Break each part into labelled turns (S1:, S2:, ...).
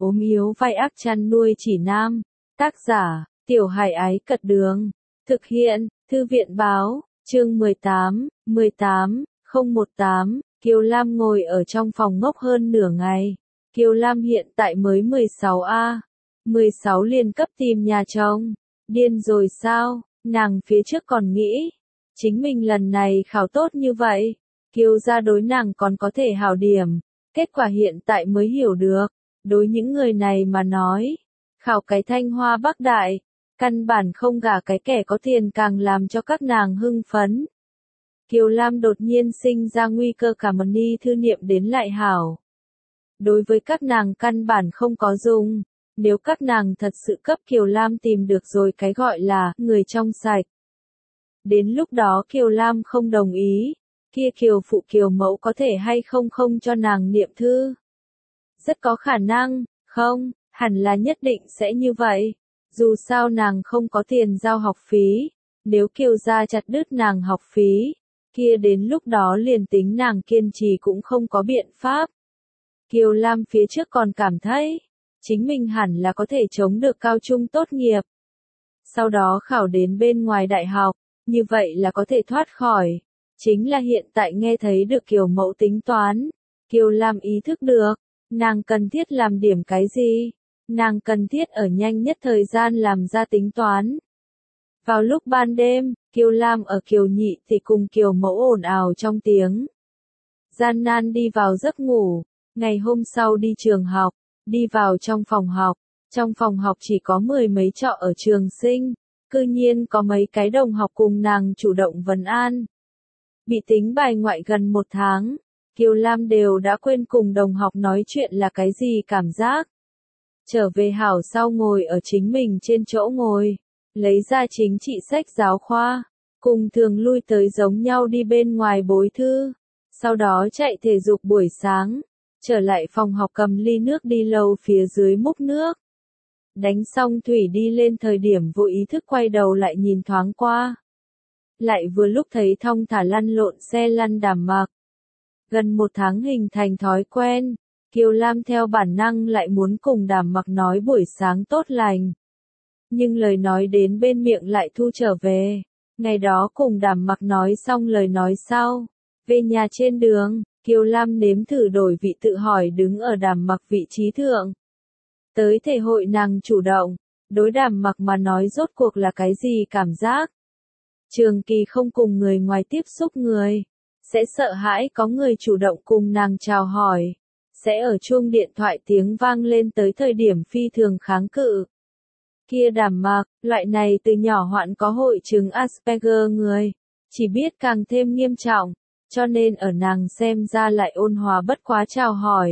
S1: ốm yếu vai ác chăn nuôi chỉ nam. Tác giả, Tiểu Hải Ái Cật Đường. Thực hiện, Thư viện Báo, chương 18, 018, Kiều Lam ngồi ở trong phòng ngốc hơn nửa ngày. Kiều Lam hiện tại mới 16A. 16 liền cấp tìm nhà chồng. Điên rồi sao, nàng phía trước còn nghĩ. Chính mình lần này khảo tốt như vậy. Kiều gia đối nàng còn có thể hảo điểm. Kết quả hiện tại mới hiểu được. Đối những người này mà nói. Khảo cái Thanh Hoa Bắc Đại. Căn bản không gả cái kẻ có tiền càng làm cho các nàng hưng phấn. Kiều Lam đột nhiên sinh ra nguy cơ cả một ni thư niệm đến lại hảo. Đối với các nàng căn bản không có dùng. Nếu các nàng thật sự cấp Kiều Lam tìm được rồi cái gọi là người trong sạch. Đến lúc đó Kiều Lam không đồng ý. Kia Kiều phụ Kiều mẫu có thể hay không cho nàng niệm thư. Rất có khả năng, không, hẳn là nhất định sẽ như vậy. Dù sao nàng không có tiền giao học phí. Nếu Kiều gia chặt đứt nàng học phí. Kia đến lúc đó liền tính nàng kiên trì cũng không có biện pháp. Kiều Lam phía trước còn cảm thấy. Chính mình hẳn là có thể chống được cao trung tốt nghiệp. Sau đó khảo đến bên ngoài đại học. Như vậy là có thể thoát khỏi. Chính là hiện tại nghe thấy được Kiều mẫu tính toán. Kiều Lam ý thức được. Nàng cần thiết làm điểm cái gì? Nàng cần thiết ở nhanh nhất thời gian làm ra tính toán. Vào lúc ban đêm, Kiều Lam ở Kiều nhị thì cùng Kiều mẫu ồn ào trong tiếng. Gian nan đi vào giấc ngủ. Ngày hôm sau đi trường học. Đi vào trong phòng học. Trong phòng học chỉ có 10 mấy trọ ở trường sinh. Cư nhiên có mấy cái đồng học cùng nàng chủ động vấn an. Bị tính bài ngoại gần 1 tháng. Kiều Lam đều đã quên cùng đồng học nói chuyện là cái gì cảm giác. Trở về hảo sau ngồi ở chính mình trên chỗ ngồi. Lấy ra chính trị sách giáo khoa. Cùng thường lui tới giống nhau đi bên ngoài bối thư. Sau đó chạy thể dục buổi sáng. Trở lại phòng học cầm ly nước đi lầu phía dưới múc nước. Đánh xong thủy đi lên thời điểm vô ý thức quay đầu lại nhìn thoáng qua. Lại vừa lúc thấy thong thả lăn lộn xe lăn Đàm Mặc. Gần 1 tháng hình thành thói quen, Kiều Lam theo bản năng lại muốn cùng Đàm Mặc nói buổi sáng tốt lành. Nhưng lời nói đến bên miệng lại thu trở về. Ngày đó cùng Đàm Mặc nói xong lời nói sau. Về nhà trên đường, Kiều Lam nếm thử đổi vị tự hỏi đứng ở Đàm Mặc vị trí thượng. Tới thể hội nàng chủ động, đối Đàm Mặc mà nói rốt cuộc là cái gì cảm giác. Trường kỳ không cùng người ngoài tiếp xúc người, sẽ sợ hãi có người chủ động cùng nàng chào hỏi, sẽ ở chuông điện thoại tiếng vang lên tới thời điểm phi thường kháng cự. Kia Đàm Mặc, loại này từ nhỏ hoạn có hội chứng Asperger người, chỉ biết càng thêm nghiêm trọng, cho nên ở nàng xem ra lại ôn hòa bất quá chào hỏi.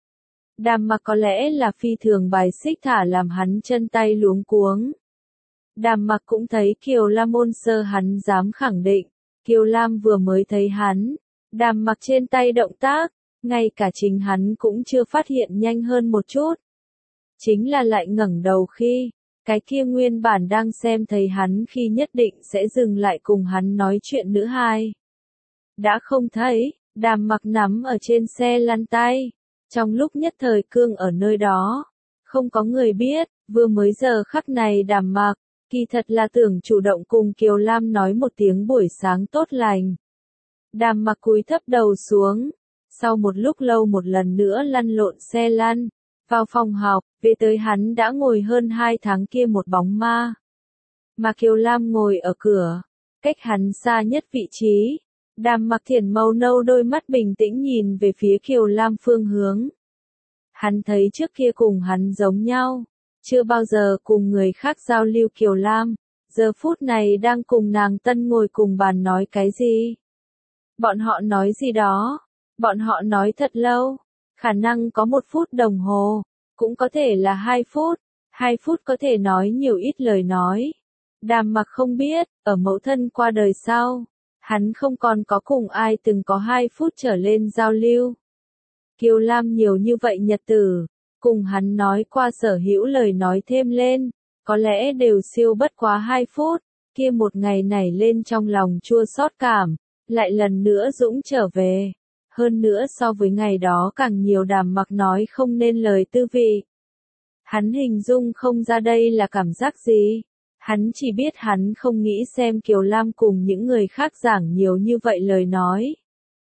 S1: Đàm Mặc có lẽ là phi thường bài xích thả làm hắn chân tay luống cuống. Đàm Mặc cũng thấy Kiều Lam ôn sơ hắn dám khẳng định. Kiều Lam vừa mới thấy hắn. Đàm Mặc trên tay động tác. Ngay cả chính hắn cũng chưa phát hiện nhanh hơn một chút. Chính là lại ngẩng đầu khi. Cái kia nguyên bản đang xem thấy hắn khi nhất định sẽ dừng lại cùng hắn nói chuyện nữ hai. Đã không thấy. Đàm Mặc nắm ở trên xe lăn tay. Trong lúc nhất thời cương ở nơi đó. Không có người biết. Vừa mới giờ khắc này Đàm Mặc. Kỳ thật là tưởng chủ động cùng Kiều Lam nói một tiếng buổi sáng tốt lành. Đàm Mặc cúi thấp đầu xuống. Sau một lúc lâu một lần nữa lăn lộn xe lăn. Vào phòng học, về tới hắn đã ngồi hơn 2 tháng kia một bóng ma. Mà Kiều Lam ngồi ở cửa. Cách hắn xa nhất vị trí. Đàm Mặc thiển màu nâu đôi mắt bình tĩnh nhìn về phía Kiều Lam phương hướng. Hắn thấy trước kia cùng hắn giống nhau. Chưa bao giờ cùng người khác giao lưu Kiều Lam, giờ phút này đang cùng nàng tân ngồi cùng bàn nói cái gì. Bọn họ nói gì đó, bọn họ nói thật lâu, khả năng có 1 phút đồng hồ, cũng có thể là 2 phút, 2 phút có thể nói nhiều ít lời nói. Đàm Mặc không biết, ở mẫu thân qua đời sau, hắn không còn có cùng ai từng có 2 phút trở lên giao lưu. Kiều Lam nhiều như vậy nhật tử. Cùng hắn nói qua sở hữu lời nói thêm lên, có lẽ đều siêu bất quá 2 phút, kia một ngày nảy lên trong lòng chua xót cảm, lại lần nữa dũng trở về. Hơn nữa so với ngày đó càng nhiều Đàm Mặc nói không nên lời tư vị. Hắn hình dung không ra đây là cảm giác gì. Hắn chỉ biết hắn không nghĩ xem Kiều Lam cùng những người khác giảng nhiều như vậy lời nói.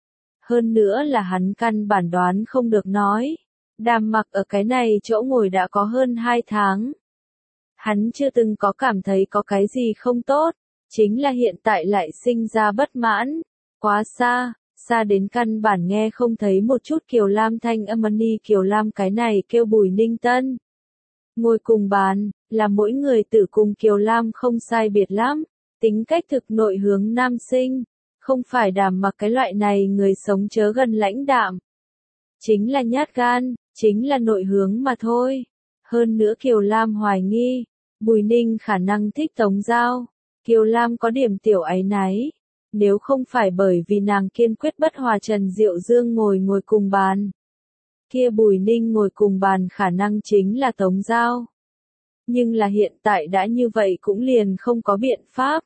S1: Hơn nữa là hắn căn bản đoán không được nói. Đàm Mặc ở cái này chỗ ngồi đã có hơn 2 tháng. Hắn chưa từng có cảm thấy có cái gì không tốt, chính là hiện tại lại sinh ra bất mãn. Quá xa, xa đến căn bản nghe không thấy một chút Kiều Lam thanh âm. Kiều Lam cái này kêu Bùi Ninh Tân. Ngồi cùng bàn, là mỗi người tự cùng Kiều Lam không sai biệt lắm, tính cách thực nội hướng nam sinh, không phải Đàm Mặc cái loại này người sống chớ gần lãnh đạm. Chính là nhát gan, chính là nội hướng mà thôi. Hơn nữa Kiều Lam hoài nghi, Bùi Ninh khả năng thích Tống Giao. Kiều Lam có điểm tiểu áy náy. Nếu không phải bởi vì nàng kiên quyết bất hòa Trần Diệu Dương ngồi cùng bàn, kia Bùi Ninh ngồi cùng bàn khả năng chính là Tống Giao. Nhưng là hiện tại đã như vậy cũng liền không có biện pháp.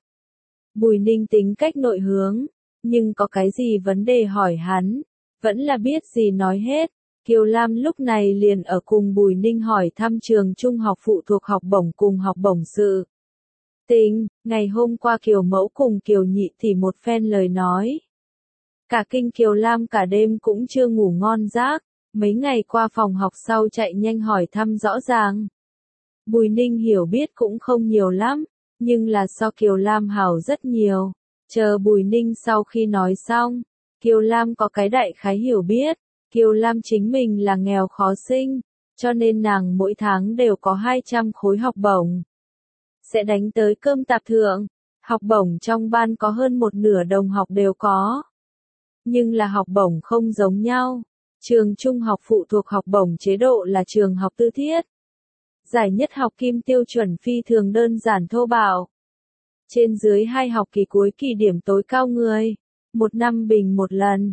S1: Bùi Ninh tính cách nội hướng, nhưng có cái gì vấn đề hỏi hắn, vẫn là biết gì nói hết. Kiều Lam lúc này liền ở cùng Bùi Ninh hỏi thăm trường trung học phụ thuộc học bổng cùng học bổng sự tình. Ngày hôm qua Kiều Mẫu cùng Kiều Nhị thì một phen lời nói. Cả kinh Kiều Lam cả đêm cũng chưa ngủ ngon giấc. Mấy ngày qua phòng học sau chạy nhanh hỏi thăm rõ ràng. Bùi Ninh hiểu biết cũng không nhiều lắm, nhưng là so Kiều Lam hảo rất nhiều. Chờ Bùi Ninh sau khi nói xong, Kiều Lam có cái đại khái hiểu biết. Kiều Lam chính mình là nghèo khó sinh, cho nên nàng mỗi tháng đều có 200 khối học bổng. Sẽ đánh tới cơm tạp thượng, học bổng trong ban có hơn một nửa đồng học đều có. Nhưng là học bổng không giống nhau. Trường trung học phụ thuộc học bổng chế độ là trường học tư thiết. Giải nhất học kim tiêu chuẩn phi thường đơn giản thô bạo. Trên dưới 2 học kỳ cuối kỳ điểm tối cao người. Một năm bình một lần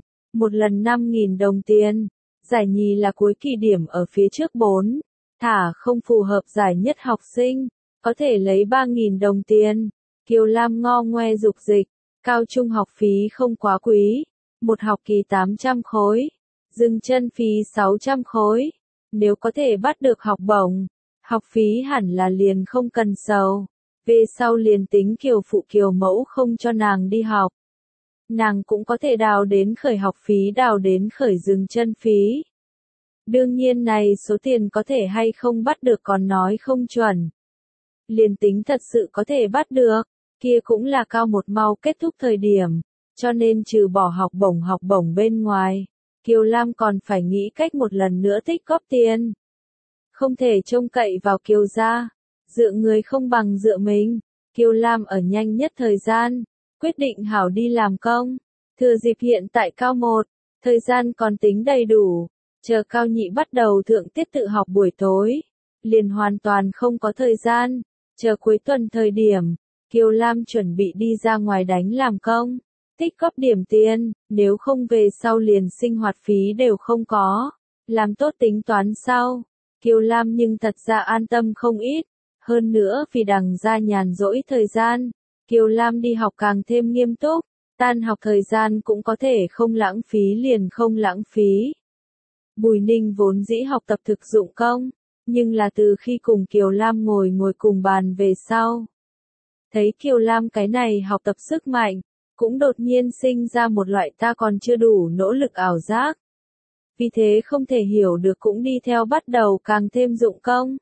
S1: 5.000 đồng tiền. Giải nhì là cuối kỳ điểm ở phía trước 4. Thả không phù hợp giải nhất học sinh, có thể lấy 3.000 đồng tiền. Kiều Lam ngo ngoe dục dịch, cao trung học phí không quá quý. Một học kỳ 800 khối. Dừng chân phí 600 khối. Nếu có thể bắt được học bổng, học phí hẳn là liền không cần sầu. Về sau liền tính Kiều phụ Kiều mẫu không cho nàng đi học, nàng cũng có thể đào đến khởi học phí, đào đến khởi dừng chân phí. Đương nhiên này số tiền có thể hay không bắt được còn nói không chuẩn. Liền tính thật sự có thể bắt được, kia cũng là cao một mau kết thúc thời điểm, cho nên trừ bỏ học bổng bên ngoài, Kiều Lam còn phải nghĩ cách một lần nữa tích góp tiền. Không thể trông cậy vào Kiều gia, dựa người không bằng dựa mình. Kiều Lam ở nhanh nhất thời gian, quyết định hảo đi làm công. Thừa dịp hiện tại cao 1, thời gian còn tính đầy đủ, chờ cao nhị bắt đầu thượng tiết tự học buổi tối, liền hoàn toàn không có thời gian. Chờ cuối tuần thời điểm, Kiều Lam chuẩn bị đi ra ngoài đánh làm công, tích góp điểm tiền, nếu không về sau liền sinh hoạt phí đều không có. Làm tốt tính toán sau, Kiều Lam nhưng thật ra an tâm không ít. Hơn nữa vì đằng ra nhàn rỗi thời gian, Kiều Lam đi học càng thêm nghiêm túc, tan học thời gian cũng có thể không lãng phí liền không lãng phí. Bùi Ninh vốn dĩ học tập thực dụng công, nhưng là từ khi cùng Kiều Lam ngồi cùng bàn về sau. Thấy Kiều Lam cái này học tập sức mạnh, cũng đột nhiên sinh ra một loại ta còn chưa đủ nỗ lực ảo giác. Vì thế không thể hiểu được cũng đi theo bắt đầu càng thêm dụng công.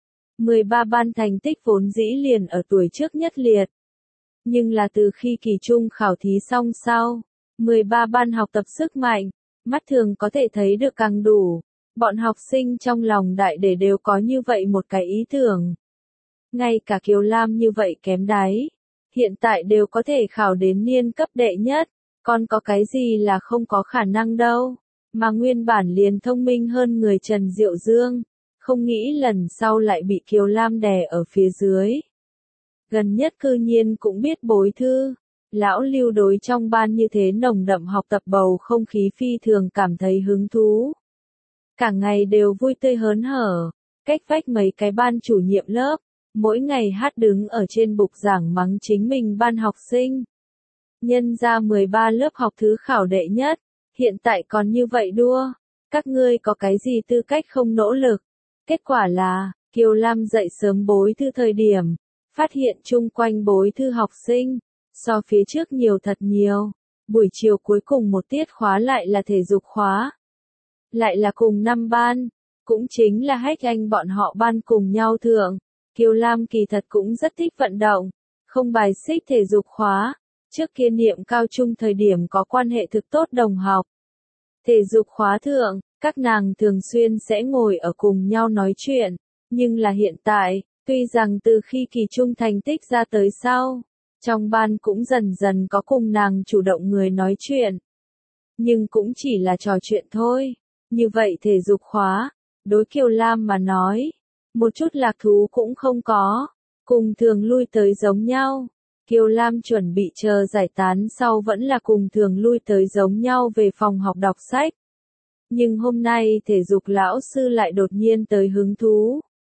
S1: 13 ban thành tích vốn dĩ liền ở tuổi trước nhất liệt. Nhưng là từ khi kỳ trung khảo thí xong sau, 13 ban học tập sức mạnh, mắt thường có thể thấy được càng đủ. Bọn học sinh trong lòng đại để đều có như vậy một cái ý tưởng. Ngay cả Kiều Lam như vậy kém đáy, hiện tại đều có thể khảo đến niên cấp đệ nhất, còn có cái gì là không có khả năng đâu. Mà nguyên bản liền thông minh hơn người Trần Diệu Dương, không nghĩ lần sau lại bị Kiều Lam đè ở phía dưới. Gần nhất cư nhiên cũng biết bối thư. Lão Lưu đối trong ban như thế nồng đậm học tập bầu không khí phi thường cảm thấy hứng thú. Cả ngày đều vui tươi hớn hở, cách vách mấy cái ban chủ nhiệm lớp, mỗi ngày hát đứng ở trên bục giảng mắng chính mình ban học sinh. Nhân ra 13 lớp học thứ khảo đệ nhất, hiện tại còn như vậy đua, các ngươi có cái gì tư cách không nỗ lực. Kết quả là, Kiều Lam dậy sớm bối thư thời điểm, phát hiện chung quanh bối thư học sinh, so phía trước nhiều thật nhiều. Buổi chiều cuối cùng một tiết khóa lại là thể dục khóa. Lại là cùng năm ban, cũng chính là Hách Anh bọn họ ban cùng nhau thượng. Kiều Lam kỳ thật cũng rất thích vận động, không bài xích thể dục khóa. Trước kia niệm cao trung thời điểm có quan hệ thực tốt đồng học. Thể dục khóa thượng, các nàng thường xuyên sẽ ngồi ở cùng nhau nói chuyện. Nhưng là hiện tại, tuy rằng từ khi kỳ trung thành tích ra tới sau, trong ban cũng dần dần có cùng nàng chủ động người nói chuyện. Nhưng cũng chỉ là trò chuyện thôi. Như vậy thể dục khóa, đối Kiều Lam mà nói, một chút lạc thú cũng không có, cùng thường lui tới giống nhau. Kiều Lam chuẩn bị chờ giải tán sau vẫn là cùng thường lui tới giống nhau về phòng học đọc sách. Nhưng hôm nay thể dục lão sư lại đột nhiên tới hứng thú.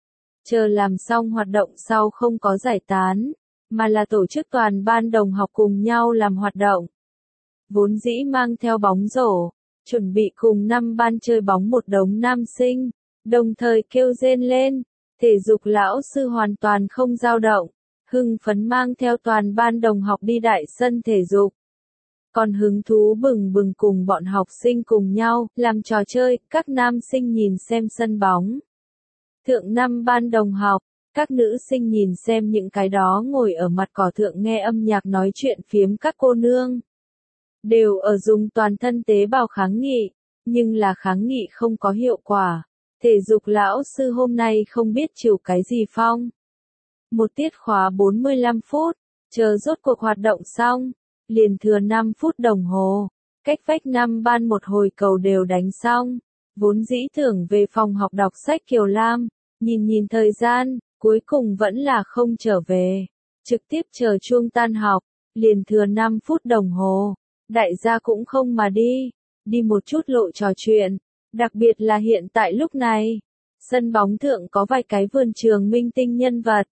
S1: Chờ làm xong hoạt động sau không có giải tán, mà là tổ chức toàn ban đồng học cùng nhau làm hoạt động. Vốn dĩ mang theo bóng rổ, chuẩn bị cùng năm ban chơi bóng một đống nam sinh, đồng thời kêu rên lên, thể dục lão sư hoàn toàn không dao động, hưng phấn mang theo toàn ban đồng học đi đại sân thể dục. Còn hứng thú bừng bừng cùng bọn học sinh cùng nhau, làm trò chơi, các nam sinh nhìn xem sân bóng. Thượng năm ban đồng học, các nữ sinh nhìn xem những cái đó ngồi ở mặt cỏ thượng nghe âm nhạc nói chuyện phiếm các cô nương. Đều ở dùng toàn thân tế bào kháng nghị, nhưng là kháng nghị không có hiệu quả. Thể dục lão sư hôm nay không biết chịu cái gì phong. Một tiết khóa 45 phút, chờ rốt cuộc hoạt động xong, liền thừa 5 phút đồng hồ. Cách vách năm ban một hồi cầu đều đánh xong. Vốn dĩ tưởng về phòng học đọc sách Kiều Lam, nhìn thời gian, cuối cùng vẫn là không trở về. Trực tiếp chờ chuông tan học, liền thừa 5 phút đồng hồ. Đại gia cũng không mà đi một chút lộ trò chuyện, đặc biệt là hiện tại lúc này, sân bóng thượng có vài cái vườn trường minh tinh nhân vật.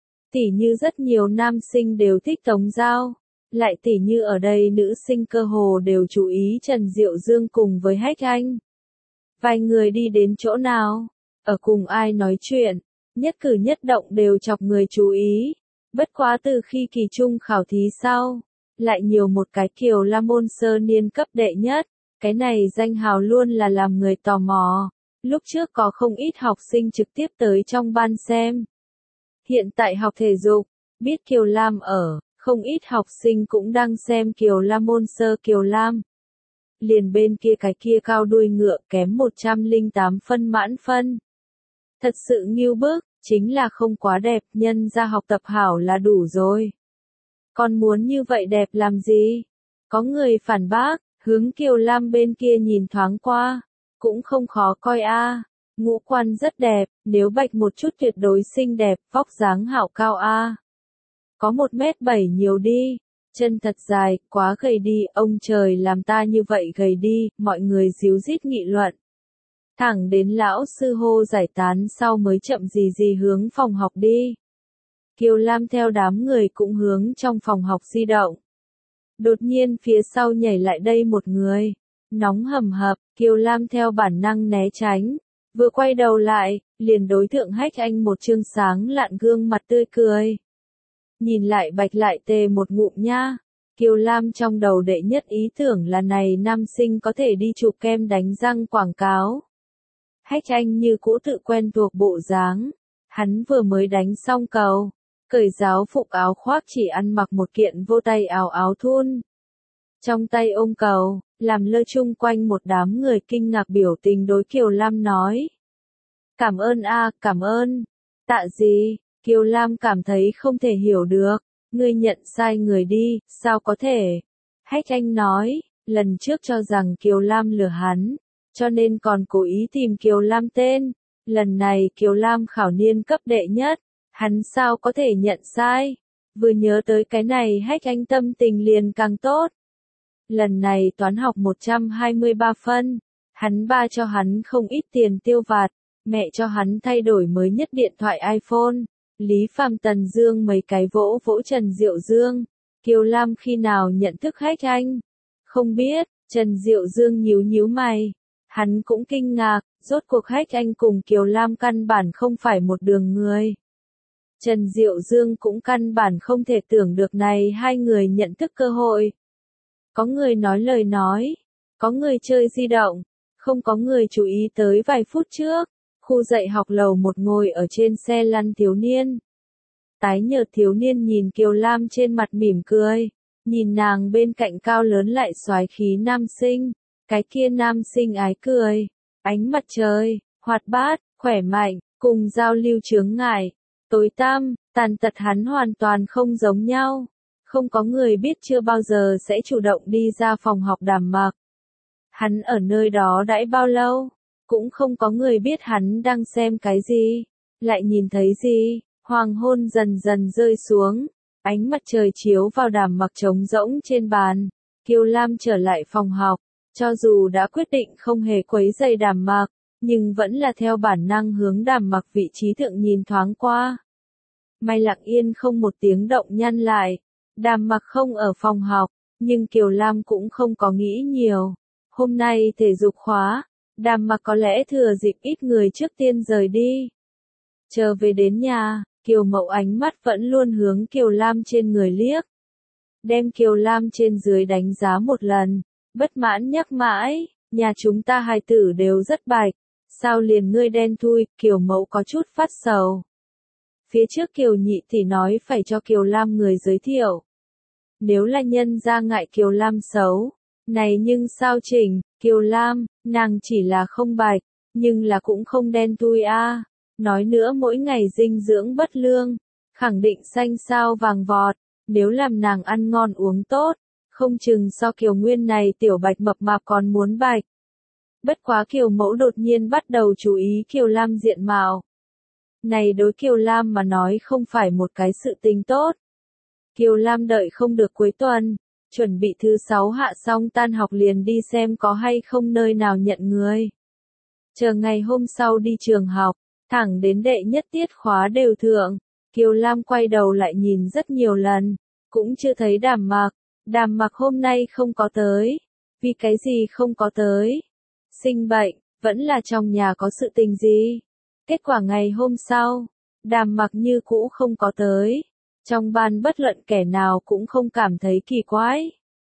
S1: Tỉ như rất nhiều nam sinh đều thích Tống Giao, lại tỉ như ở đây nữ sinh cơ hồ đều chú ý Trần Diệu Dương cùng với Hách Anh. Vài người đi đến chỗ nào, ở cùng ai nói chuyện, nhất cử nhất động đều chọc người chú ý. Bất quá từ khi kỳ trung khảo thí sau, lại nhiều một cái Kiều Lam môn sơ niên cấp đệ nhất, cái này danh hào luôn là làm người tò mò. Lúc trước có không ít học sinh trực tiếp tới trong ban xem. Hiện tại học thể dục, biết Kiều Lam ở, không ít học sinh cũng đang xem Kiều Lam môn sơ Kiều Lam. Liền bên kia cái kia cao đuôi ngựa kém 108 phân mãn phân. Thật sự nghiêu bức, chính là không quá đẹp, nhân ra học tập hảo là đủ rồi. Còn muốn như vậy đẹp làm gì? Có người phản bác, hướng Kiều Lam bên kia nhìn thoáng qua, cũng không khó coi a. Ngũ quan rất đẹp, nếu bạch một chút tuyệt đối xinh đẹp, vóc dáng hảo cao a. Có 1m7 nhiều đi, chân thật dài, quá gầy đi, ông trời làm ta như vậy gầy đi, mọi người díu dít nghị luận. Thẳng đến lão sư hô giải tán sau mới chậm gì hướng phòng học đi. Kiều Lam theo đám người cũng hướng trong phòng học di động. Đột nhiên phía sau nhảy lại đây một người. Nóng hầm hập, Kiều Lam theo bản năng né tránh. Vừa quay đầu lại, liền đối thượng Hách Anh một trương sáng lạn gương mặt tươi cười. Nhìn lại bạch lại tê một ngụm nha. Kiều Lam trong đầu đệ nhất ý tưởng là này nam sinh có thể đi chụp kem đánh răng quảng cáo. Hách Anh như cũ tự quen thuộc bộ dáng. Hắn vừa mới đánh xong cầu. Cởi giáo phục áo khoác chỉ ăn mặc một kiện vô tay áo thun. Trong tay ôm cầu, làm lơ chung quanh một đám người kinh ngạc biểu tình đối Kiều Lam nói. Cảm ơn a, cảm ơn. Tạ gì? Kiều Lam cảm thấy không thể hiểu được. Ngươi nhận sai người đi, sao có thể? Hách Anh nói, lần trước cho rằng Kiều Lam lừa hắn, cho nên còn cố ý tìm Kiều Lam tên. Lần này Kiều Lam khảo niên cấp đệ nhất. Hắn sao có thể nhận sai? Vừa nhớ tới cái này Hách Anh tâm tình liền càng tốt. Lần này toán học 123 phân. Hắn ba cho hắn không ít tiền tiêu vặt. Mẹ cho hắn thay đổi mới nhất điện thoại iPhone. Lý Phạm Tần Dương mấy cái vỗ Trần Diệu Dương. Kiều Lam khi nào nhận thức Hách Anh? Không biết, Trần Diệu Dương nhíu mày. Hắn cũng kinh ngạc, rốt cuộc Hách Anh cùng Kiều Lam căn bản không phải một đường người. Trần Diệu Dương cũng căn bản không thể tưởng được này hai người nhận thức cơ hội. Có người nói lời nói, có người chơi di động, không có người chú ý tới vài phút trước, khu dạy học lầu một ngồi ở trên xe lăn thiếu niên. Tái nhợt thiếu niên nhìn Kiều Lam trên mặt mỉm cười, nhìn nàng bên cạnh cao lớn lại soái khí nam sinh, cái kia nam sinh ái cười, ánh mặt trời, hoạt bát, khỏe mạnh, cùng giao lưu chướng ngại, tối tăm, tàn tật hắn hoàn toàn không giống nhau. Không có người biết chưa bao giờ sẽ chủ động đi ra phòng học Đàm Mặc. Hắn ở nơi đó đãi bao lâu, cũng không có người biết hắn đang xem cái gì, lại nhìn thấy gì. Hoàng hôn dần dần rơi xuống, ánh mặt trời chiếu vào Đàm Mặc trống rỗng trên bàn. Kiều Lam trở lại phòng học, cho dù đã quyết định không hề quấy rầy Đàm Mặc, nhưng vẫn là theo bản năng hướng Đàm Mặc vị trí thượng nhìn thoáng qua. May lặng yên không một tiếng động nhăn lại. Đàm Mặc không ở phòng học, nhưng Kiều Lam cũng không có nghĩ nhiều. Hôm nay thể dục khóa, Đàm Mặc có lẽ thừa dịp ít người trước tiên rời đi. Chờ về đến nhà, Kiều Mậu ánh mắt vẫn luôn hướng Kiều Lam trên người liếc. Đem Kiều Lam trên dưới đánh giá một lần, bất mãn nhắc mãi, nhà chúng ta hài tử đều rất bạch, sao liền ngươi đen thui, Kiều Mậu có chút phát sầu. Phía trước Kiều nhị tỷ nói phải cho Kiều Lam người giới thiệu. Nếu là nhân ra ngại Kiều Lam xấu, này nhưng sao chỉnh, Kiều Lam, nàng chỉ là không bạch, nhưng là cũng không đen thui a. Nói nữa mỗi ngày dinh dưỡng bất lương, khẳng định xanh sao vàng vọt, nếu làm nàng ăn ngon uống tốt, không chừng so Kiều Nguyên này tiểu bạch mập mạp còn muốn bạch. Bất quá Kiều Mẫu đột nhiên bắt đầu chú ý Kiều Lam diện mạo. Này đối Kiều Lam mà nói không phải một cái sự tình tốt. Kiều Lam đợi không được cuối tuần, chuẩn bị thứ 6 hạ xong tan học liền đi xem có hay không nơi nào nhận người. Chờ ngày hôm sau đi trường học, thẳng đến đệ nhất tiết khóa đều thượng, Kiều Lam quay đầu lại nhìn rất nhiều lần, cũng chưa thấy Đàm Mặc. Đàm Mặc hôm nay không có tới. Vì cái gì không có tới? Sinh bệnh, vẫn là trong nhà có sự tình gì? Kết quả ngày hôm sau, Đàm Mặc như cũ không có tới. Trong ban bất luận kẻ nào cũng không cảm thấy kỳ quái.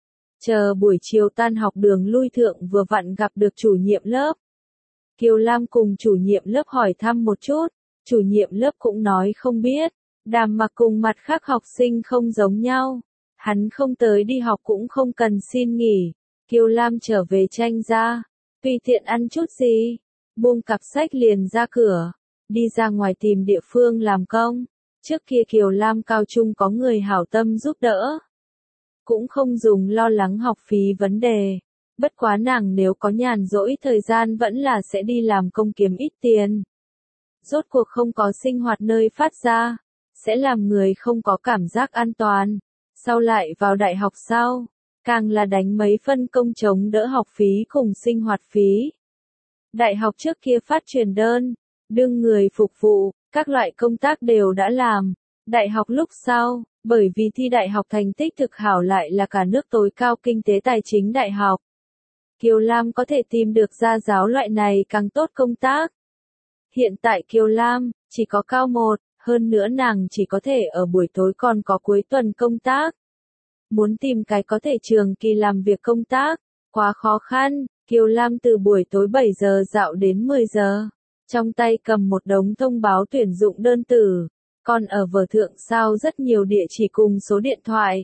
S1: Chờ buổi chiều tan học đường lui thượng vừa vặn gặp được chủ nhiệm lớp. Kiều Lam cùng chủ nhiệm lớp hỏi thăm một chút, chủ nhiệm lớp cũng nói không biết. Đàm Mặc cùng mặt khác học sinh không giống nhau. Hắn không tới đi học cũng không cần xin nghỉ. Kiều Lam trở về tranh ra, tùy tiện ăn chút gì, buông cặp sách liền ra cửa, đi ra ngoài tìm địa phương làm công. Trước kia Kiều Lam cao trung có người hảo tâm giúp đỡ, cũng không dùng lo lắng học phí vấn đề. Bất quá nàng nếu có nhàn rỗi thời gian vẫn là sẽ đi làm công kiếm ít tiền. Rốt cuộc không có sinh hoạt nơi phát ra, sẽ làm người không có cảm giác an toàn. Sau lại vào đại học sau, càng là đánh mấy phân công chống đỡ học phí cùng sinh hoạt phí. Đại học trước kia phát truyền đơn, đương người phục vụ, các loại công tác đều đã làm. Đại học lúc sau, bởi vì thi đại học thành tích thực hảo lại là cả nước tối cao kinh tế tài chính đại học. Kiều Lam có thể tìm được gia giáo loại này càng tốt công tác. Hiện tại Kiều Lam, chỉ có cao 1, hơn nữa nàng chỉ có thể ở buổi tối còn có cuối tuần công tác. Muốn tìm cái có thể trường kỳ làm việc công tác, quá khó khăn. Kiều Lam từ buổi tối 7 giờ dạo đến 10 giờ, trong tay cầm một đống thông báo tuyển dụng đơn tử, còn ở vở thượng sao rất nhiều địa chỉ cùng số điện thoại.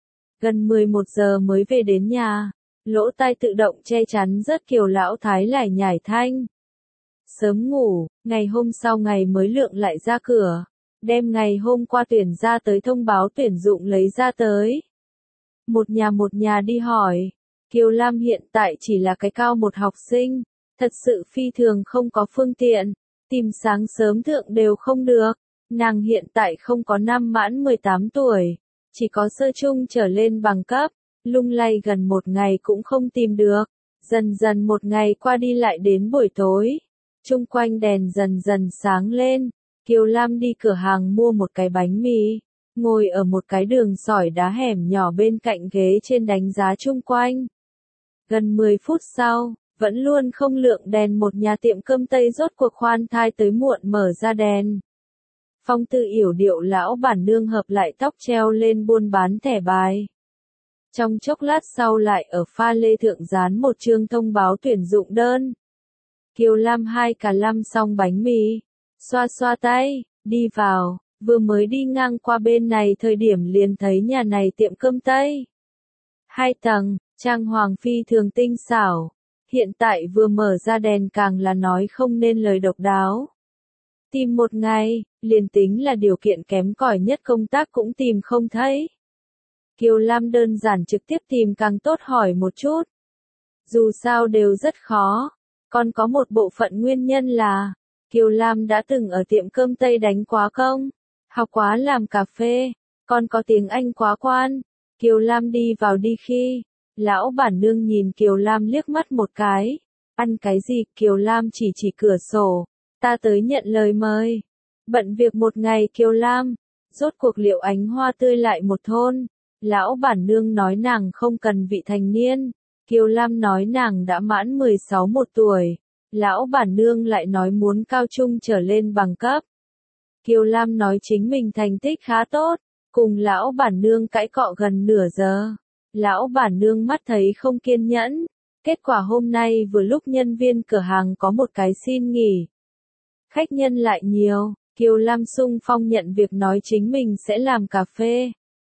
S1: Gần 11 giờ mới về đến nhà, lỗ tai tự động che chắn rất Kiều lão thái lải nhải thanh. Sớm ngủ, ngày hôm sau ngày mới lượng lại ra cửa, đem ngày hôm qua tuyển ra tới thông báo tuyển dụng lấy ra tới. Một nhà đi hỏi. Kiều Lam hiện tại chỉ là cái cao 1 học sinh, thật sự phi thường không có phương tiện, tìm sáng sớm thượng đều không được. Nàng hiện tại không có năm mãn 18 tuổi, chỉ có sơ trung trở lên bằng cấp, lung lay gần một ngày cũng không tìm được. Dần dần một ngày qua đi lại đến buổi tối, chung quanh đèn dần dần sáng lên, Kiều Lam đi cửa hàng mua một cái bánh mì, ngồi ở một cái đường sỏi đá hẻm nhỏ bên cạnh ghế trên đánh giá chung quanh. Gần 10 phút sau, vẫn luôn không lượng đèn một nhà tiệm cơm Tây rốt cuộc khoan thai tới muộn mở ra đèn. Phong tư yểu điệu lão bản nương hợp lại tóc treo lên buôn bán thẻ bài. Trong chốc lát sau lại ở pha lê thượng dán một chương thông báo tuyển dụng đơn. Kiều Lam 2 cả 5 xong bánh mì, xoa xoa tay, đi vào, vừa mới đi ngang qua bên này thời điểm liền thấy nhà này tiệm cơm Tây. 2 tầng, trang hoàng phi thường tinh xảo, hiện tại vừa mở ra đèn càng là nói không nên lời độc đáo. Tìm một ngày, liền tính là điều kiện kém cỏi nhất công tác cũng tìm không thấy. Kiều Lam đơn giản trực tiếp tìm càng tốt hỏi một chút. Dù sao đều rất khó, còn có một bộ phận nguyên nhân là, Kiều Lam đã từng ở tiệm cơm Tây đánh quá công, học quá làm cà phê, còn có tiếng Anh quá quan. Kiều Lam đi vào đi khi, lão bản nương nhìn Kiều Lam liếc mắt một cái. Ăn cái gì? Kiều Lam chỉ cửa sổ. Ta tới nhận lời mời. Bận việc một ngày Kiều Lam. Rốt cuộc Liệu Ánh Hoa tươi lại một thôn. Lão bản nương nói nàng không cần vị thành niên. Kiều Lam nói nàng đã mãn 16 một tuổi. Lão bản nương lại nói muốn cao trung trở lên bằng cấp. Kiều Lam nói chính mình thành tích khá tốt. Cùng lão bản nương cãi cọ gần nửa giờ. Lão bản nương mắt thấy không kiên nhẫn. Kết quả hôm nay vừa lúc nhân viên cửa hàng có một cái xin nghỉ. Khách nhân lại nhiều, Kiều Lam xung phong nhận việc nói chính mình sẽ làm cà phê.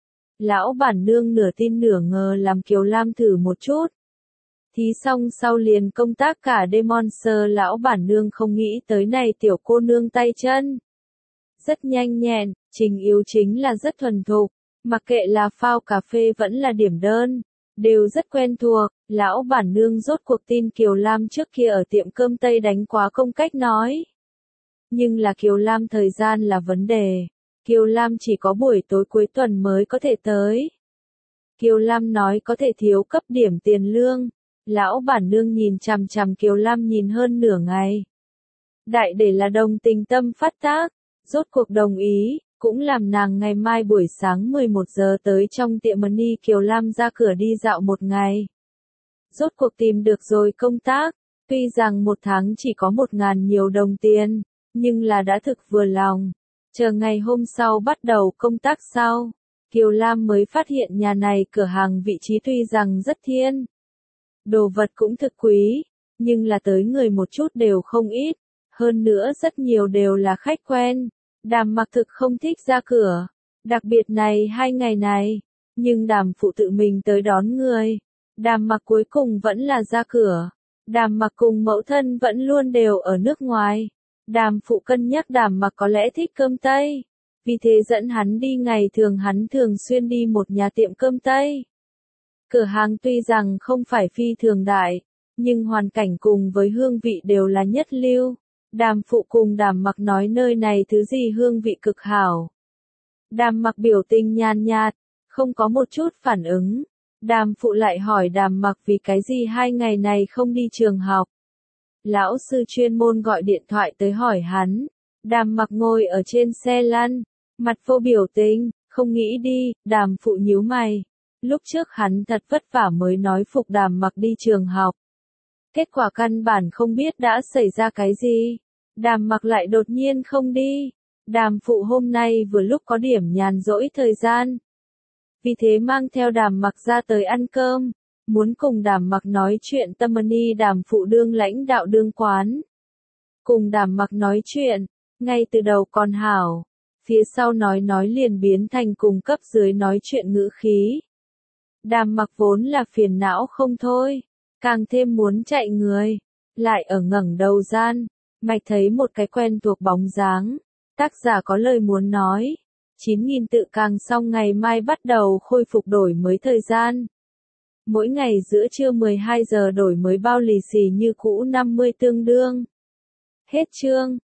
S1: Lão bản nương nửa tin nửa ngờ làm Kiều Lam thử một chút. Thí xong sau liền công tác cả đêm Monster, lão bản nương không nghĩ tới này tiểu cô nương tay chân. Rất nhanh nhẹn, trình yếu chính là rất thuần thục, mặc kệ là phao cà phê vẫn là điểm đơn, đều rất quen thuộc. Lão bản nương rốt cuộc tin Kiều Lam trước kia ở tiệm cơm Tây đánh quá công cách nói. Nhưng là Kiều Lam thời gian là vấn đề. Kiều Lam chỉ có buổi tối cuối tuần mới có thể tới. Kiều Lam nói có thể thiếu cấp điểm tiền lương. Lão bản nương nhìn chằm chằm Kiều Lam nhìn hơn nửa ngày. Đại để là đồng tình tâm phát tác, rốt cuộc đồng ý, cũng làm nàng ngày mai buổi sáng 11 giờ tới trong tiệm Money. Kiều Lam ra cửa đi dạo một ngày. Rốt cuộc tìm được rồi công tác, tuy rằng một tháng chỉ có 1.000 nhiều đồng tiền, nhưng là đã thực vừa lòng. Chờ ngày hôm sau bắt đầu công tác sau, Kiều Lam mới phát hiện nhà này cửa hàng vị trí tuy rằng rất thiên. Đồ vật cũng thực quý, nhưng là tới người một chút đều không ít, hơn nữa rất nhiều đều là khách quen. Đàm Mặc thực không thích ra cửa, đặc biệt này 2 ngày này, nhưng Đàm phụ tự mình tới đón người. Đàm Mặc cuối cùng vẫn là ra cửa. Đàm Mặc cùng mẫu thân vẫn luôn đều ở nước ngoài. Đàm phụ cân nhắc Đàm Mặc có lẽ thích cơm Tây, vì thế dẫn hắn đi. Ngày thường hắn thường xuyên đi một nhà tiệm cơm Tây. Cửa hàng tuy rằng không phải phi thường đại, nhưng hoàn cảnh cùng với hương vị đều là nhất lưu. Đàm phụ cùng Đàm Mặc nói nơi này thứ gì hương vị cực hảo. Đàm Mặc biểu tình nhàn nhạt, không có một chút phản ứng. Đàm phụ lại hỏi Đàm Mặc vì cái gì 2 ngày này không đi trường học. Lão sư chuyên môn gọi điện thoại tới hỏi hắn. Đàm Mặc ngồi ở trên xe lăn, mặt vô biểu tình, không nghĩ đi. Đàm phụ nhíu mày. Lúc trước hắn thật vất vả mới nói phục Đàm Mặc đi trường học. Kết quả căn bản không biết đã xảy ra cái gì. Đàm Mặc lại đột nhiên không đi. Đàm phụ hôm nay vừa lúc có điểm nhàn rỗi thời gian. Vì thế mang theo Đàm Mặc ra tới ăn cơm. Muốn cùng Đàm Mặc nói chuyện tâm Money. Đàm phụ đương lãnh đạo đương quán. Cùng Đàm Mặc nói chuyện, ngay từ đầu còn hảo. Phía sau nói liền biến thành cùng cấp dưới nói chuyện ngữ khí. Đàm Mặc vốn là phiền não không thôi, càng thêm muốn chạy người. Lại ở ngẩng đầu gian, mạch thấy một cái quen thuộc bóng dáng. Tác giả có lời muốn nói. 9.000 tự càng xong ngày mai bắt đầu khôi phục đổi mới thời gian. Mỗi ngày giữa trưa 12 giờ đổi mới bao lì xì như cũ 50 tương đương. Hết chương.